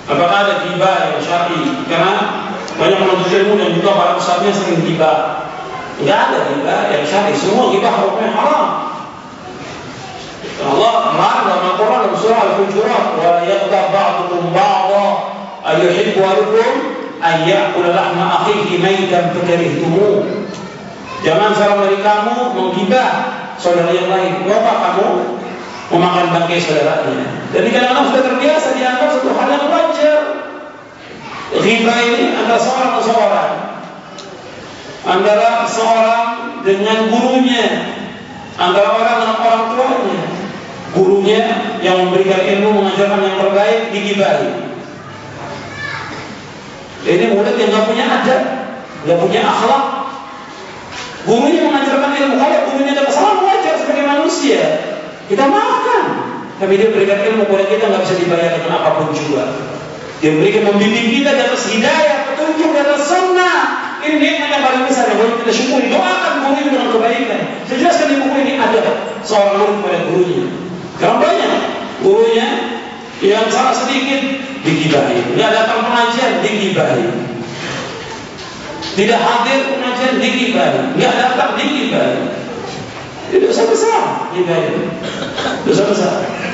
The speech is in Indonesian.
Apakah ada ghibah yang syar'i? Karena banyak penuntut ilmu dan juga para ustadznya sering ghibah. Tidak ada ghibah yang syar'i. Semua ghibah hukumnya haram. Allah melarang dalam Al-Quran dalam surah Al-Hujurat, wa yaghtab ba'dukum ba'dha ayuhibbu ahadukum an ya'kula lahma akhihi maytan fakarihtumuh. Jangan seorang dari kamu menggibah saudara yang lain. Kenapa kamu memakan bangkai saudaranya? Dan kadang-kadang sudah terbiasa dianggap satu hal yang wajar. Ghibah ini antara seorang dan seorang, antara seorang dengan gurunya, antara orang dengan orang tuanya. Gurunya yang memberikan ilmu, mengajarkan yang terbaik digibahi. Ini murid yang tidak punya adab, tidak punya akhlak. Gurunya mengajarkan ilmu, kalau gurunya ada kesalahan wajar sebagai manusia, kita maafkan. Tapi dia berikan ilmu kepada kita nggak bisa dibayar dengan apapun juga. Dia berikan membimbing kita di atas hidayah, petunjuk di atas sunnah. Ini nikmat yang paling besar yang boleh kita syukuri. Doakan guru itu dengan kebaikan. Saya jelaskan di buku ini ada seorang murid kepada gurunya. Karena banyak gurunya yang salah sedikit digibahi, nggak datang pengajian digibahi, tidak hadir pengajian digibahi, nggak datang digibahi. Itu dosa besar, digibahi. Dosa besar.